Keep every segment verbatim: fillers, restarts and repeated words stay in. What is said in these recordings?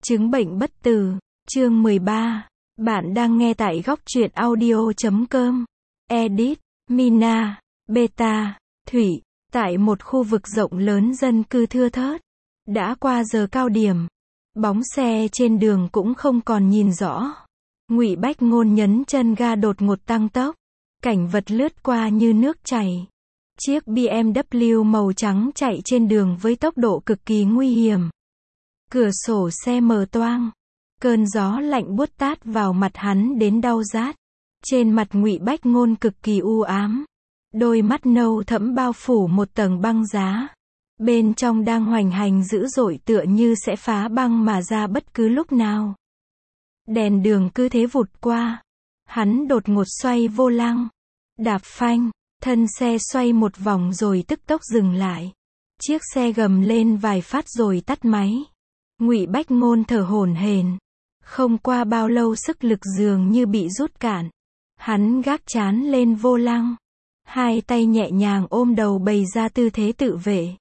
Chứng bệnh bất tử, chương mười ba. Bạn đang nghe tại góc truyện audio chấm com. Edit, Mina, Beta, Thủy, tại một khu vực rộng lớn dân cư thưa thớt. Đã qua giờ cao điểm, bóng xe trên đường cũng không còn nhìn rõ. Ngụy Bách Ngôn nhấn chân ga đột ngột tăng tốc. Cảnh vật lướt qua như nước chảy. Chiếc bê em vê màu trắng chạy trên đường với tốc độ cực kỳ nguy hiểm. Cửa sổ xe mở toang. Cơn gió lạnh buốt tát vào mặt hắn đến đau rát. Trên mặt Ngụy Bách Ngôn cực kỳ u ám. Đôi mắt nâu thẫm bao phủ một tầng băng giá. Bên trong đang hoành hành dữ dội tựa như sẽ phá băng mà ra bất cứ lúc nào. Đèn đường cứ thế vụt qua. Hắn đột ngột xoay vô lăng. Đạp phanh. Thân xe xoay một vòng rồi tức tốc dừng lại. Chiếc xe gầm lên vài phát rồi tắt máy. Ngụy Bách Ngôn thở hổn hển. Không qua bao lâu sức lực dường như bị rút cạn. Hắn gác trán lên vô lăng. Hai tay nhẹ nhàng ôm đầu bày ra tư thế tự vệ.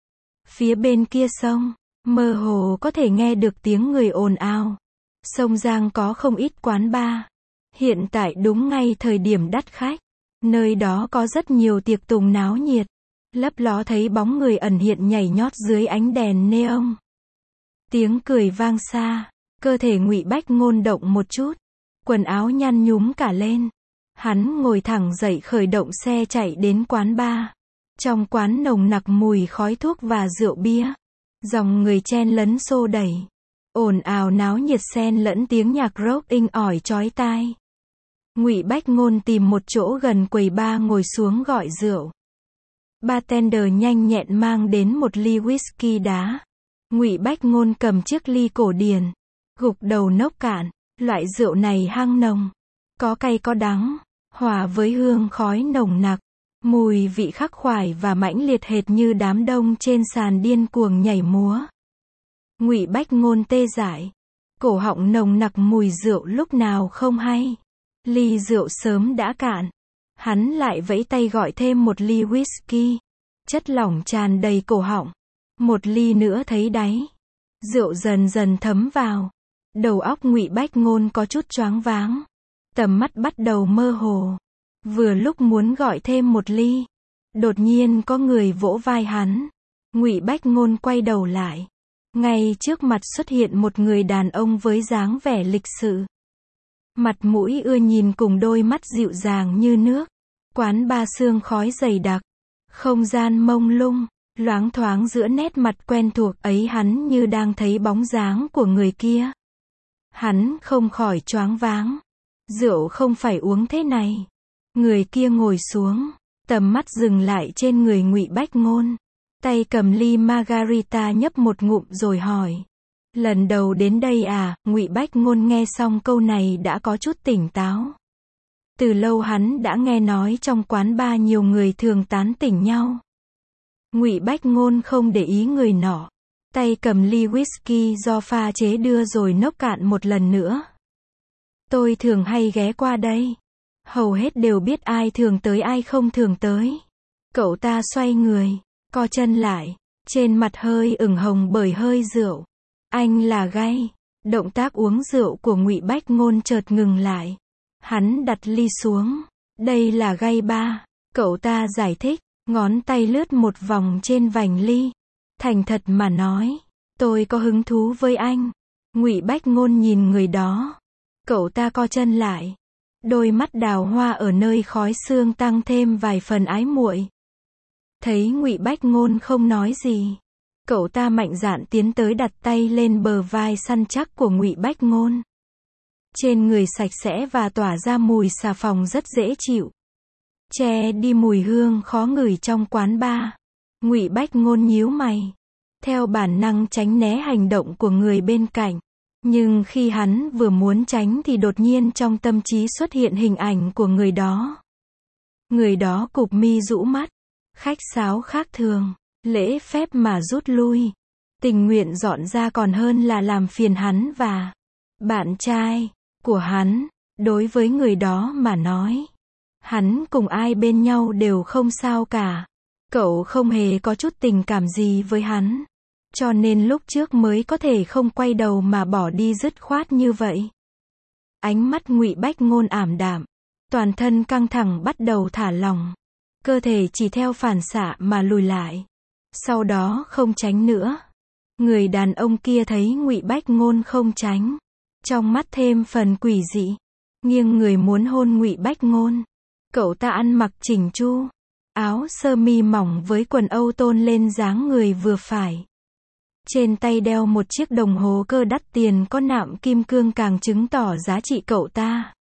Phía bên kia sông, mơ hồ có thể nghe được tiếng người ồn ào. Sông Giang có không ít quán bar. Hiện tại đúng ngay thời điểm đắt khách. Nơi đó có rất nhiều tiệc tùng náo nhiệt. Lấp ló thấy bóng người ẩn hiện nhảy nhót dưới ánh đèn neon. Tiếng cười vang xa. Cơ thể Ngụy Bách Ngôn động một chút. Quần áo nhăn nhúm cả lên. Hắn ngồi thẳng dậy khởi động xe chạy đến quán bar. Trong quán nồng nặc mùi khói thuốc và rượu bia. Dòng người chen lấn xô đẩy. Ồn ào náo nhiệt xen lẫn tiếng nhạc rock inh ỏi chói tai. Ngụy Bách Ngôn tìm một chỗ gần quầy bar ngồi xuống gọi rượu. Bartender nhanh nhẹn mang đến một ly whisky đá. Ngụy Bách Ngôn cầm chiếc ly cổ điển, gục đầu nốc cạn. Loại rượu này hăng nồng, có cay có đắng, hòa với hương khói nồng nặc, mùi vị khắc khoải và mãnh liệt hệt như đám đông trên sàn điên cuồng nhảy múa. Ngụy Bách Ngôn tê dại, cổ họng nồng nặc mùi rượu lúc nào không hay. Ly rượu sớm đã cạn. Hắn lại vẫy tay gọi thêm một ly whisky. Chất lỏng tràn đầy cổ họng. Một ly nữa thấy đáy. Rượu dần dần thấm vào. Đầu óc Ngụy Bách Ngôn có chút choáng váng. Tầm mắt bắt đầu mơ hồ. Vừa lúc muốn gọi thêm một ly, đột nhiên có người vỗ vai hắn. Ngụy Bách Ngôn quay đầu lại. Ngay trước mặt xuất hiện một người đàn ông với dáng vẻ lịch sự. Mặt mũi ưa nhìn cùng đôi mắt dịu dàng như nước. Quán bar sương khói dày đặc. Không gian mông lung, loáng thoáng giữa nét mặt quen thuộc ấy hắn như đang thấy bóng dáng của người kia. Hắn không khỏi choáng váng. Rượu không phải uống thế này. Người kia ngồi xuống, tầm mắt dừng lại trên người Ngụy Bách Ngôn. Tay cầm ly margarita nhấp một ngụm rồi hỏi. Lần đầu đến đây à? Ngụy Bách Ngôn nghe xong câu này đã có chút tỉnh táo. Từ lâu hắn đã nghe nói trong quán bar nhiều người thường tán tỉnh nhau. Ngụy Bách Ngôn không để ý người nọ. Tay cầm ly whisky do pha chế đưa rồi nốc cạn một lần nữa. Tôi thường hay ghé qua đây. Hầu hết đều biết ai thường tới ai không thường tới. Cậu ta xoay người, co chân lại. Trên mặt hơi ửng hồng bởi hơi rượu. Anh là Gay. Động tác uống rượu của Ngụy Bách Ngôn chợt ngừng lại. Hắn đặt ly xuống. Đây là Gay Bar. Cậu ta giải thích. Ngón tay lướt một vòng trên vành ly. Thành thật mà nói, tôi có hứng thú với anh. Ngụy Bách Ngôn nhìn người đó. Cậu ta co chân lại. Đôi mắt đào hoa ở nơi khói sương tăng thêm vài phần ái muội. Thấy Ngụy Bách Ngôn không nói gì, cậu ta mạnh dạn tiến tới đặt tay lên bờ vai săn chắc của Ngụy Bách Ngôn. Trên người sạch sẽ và tỏa ra mùi xà phòng rất dễ chịu. Che đi mùi hương khó ngửi trong quán bar. Ngụy Bách Ngôn nhíu mày. Theo bản năng tránh né hành động của người bên cạnh. Nhưng khi hắn vừa muốn tránh thì đột nhiên trong tâm trí xuất hiện hình ảnh của người đó. Người đó cụp mi rũ mắt. Khách sáo khác thường. Lễ phép mà rút lui. Tình nguyện dọn ra còn hơn là làm phiền hắn và bạn trai của hắn. Đối với người đó mà nói, hắn cùng ai bên nhau đều không sao cả. Cậu không hề có chút tình cảm gì với hắn. cho nên lúc trước mới có thể không quay đầu mà bỏ đi dứt khoát như vậy. Ánh mắt Ngụy Bách Ngôn ảm đạm, toàn thân căng thẳng bắt đầu thả lỏng, cơ thể chỉ theo phản xạ mà lùi lại, sau đó không tránh nữa. Người đàn ông kia thấy Ngụy Bách Ngôn không tránh, trong mắt thêm phần quỷ dị, nghiêng người muốn hôn Ngụy Bách Ngôn. Cậu ta ăn mặc chỉnh chu, áo sơ mi mỏng với quần âu tôn lên dáng người vừa phải. Trên tay đeo một chiếc đồng hồ cơ đắt tiền có nạm kim cương càng chứng tỏ giá trị cậu ta.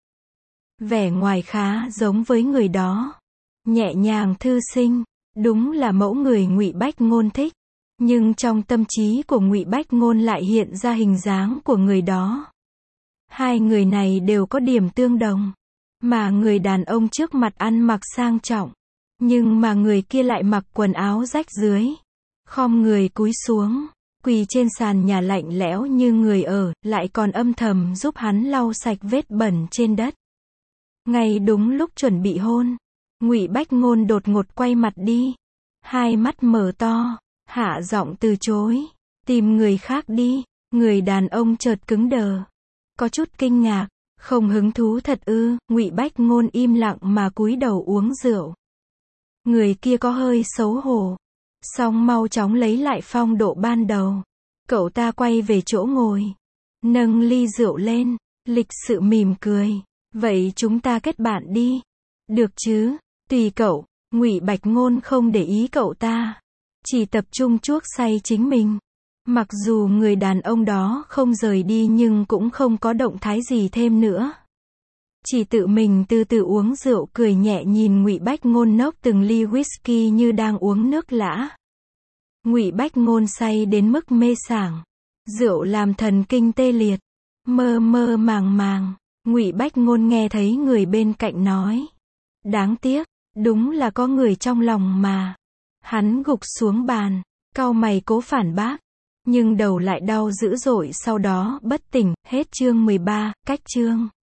Vẻ ngoài khá giống với người đó, nhẹ nhàng thư sinh, đúng là mẫu người Ngụy Bách Ngôn thích. Nhưng trong tâm trí của Ngụy Bách Ngôn lại hiện ra hình dáng của người đó. Hai người này đều có điểm tương đồng, mà người đàn ông trước mặt ăn mặc sang trọng, nhưng mà người kia lại mặc quần áo rách rưới, khom người cúi xuống, quỳ trên sàn nhà lạnh lẽo như người ở, lại còn âm thầm giúp hắn lau sạch vết bẩn trên đất. Ngay đúng lúc chuẩn bị hôn, Ngụy Bách Ngôn đột ngột quay mặt đi, hai mắt mở to, hạ giọng từ chối, tìm người khác đi. Người đàn ông chợt cứng đờ, có chút kinh ngạc, không hứng thú thật ư? Ngụy Bách Ngôn im lặng mà cúi đầu uống rượu. Người kia có hơi xấu hổ, song mau chóng lấy lại phong độ ban đầu. Cậu ta quay về chỗ ngồi, nâng ly rượu lên, lịch sự mỉm cười. Vậy chúng ta kết bạn đi. Được chứ, tùy cậu. Ngụy Bách Ngôn không để ý cậu ta, chỉ tập trung chuốc say chính mình. Mặc dù người đàn ông đó không rời đi nhưng cũng không có động thái gì thêm nữa. Chỉ tự mình từ từ uống rượu cười nhẹ nhìn Ngụy Bách Ngôn nốc từng ly whisky như đang uống nước lã. Ngụy Bách Ngôn say đến mức mê sảng. Rượu làm thần kinh tê liệt. Mơ mơ màng màng. Ngụy Bách Ngôn nghe thấy người bên cạnh nói. Đáng tiếc, đúng là có người trong lòng mà. Hắn gục xuống bàn, cau mày cố phản bác. Nhưng đầu lại đau dữ dội sau đó bất tỉnh. Hết chương mười ba, cách chương.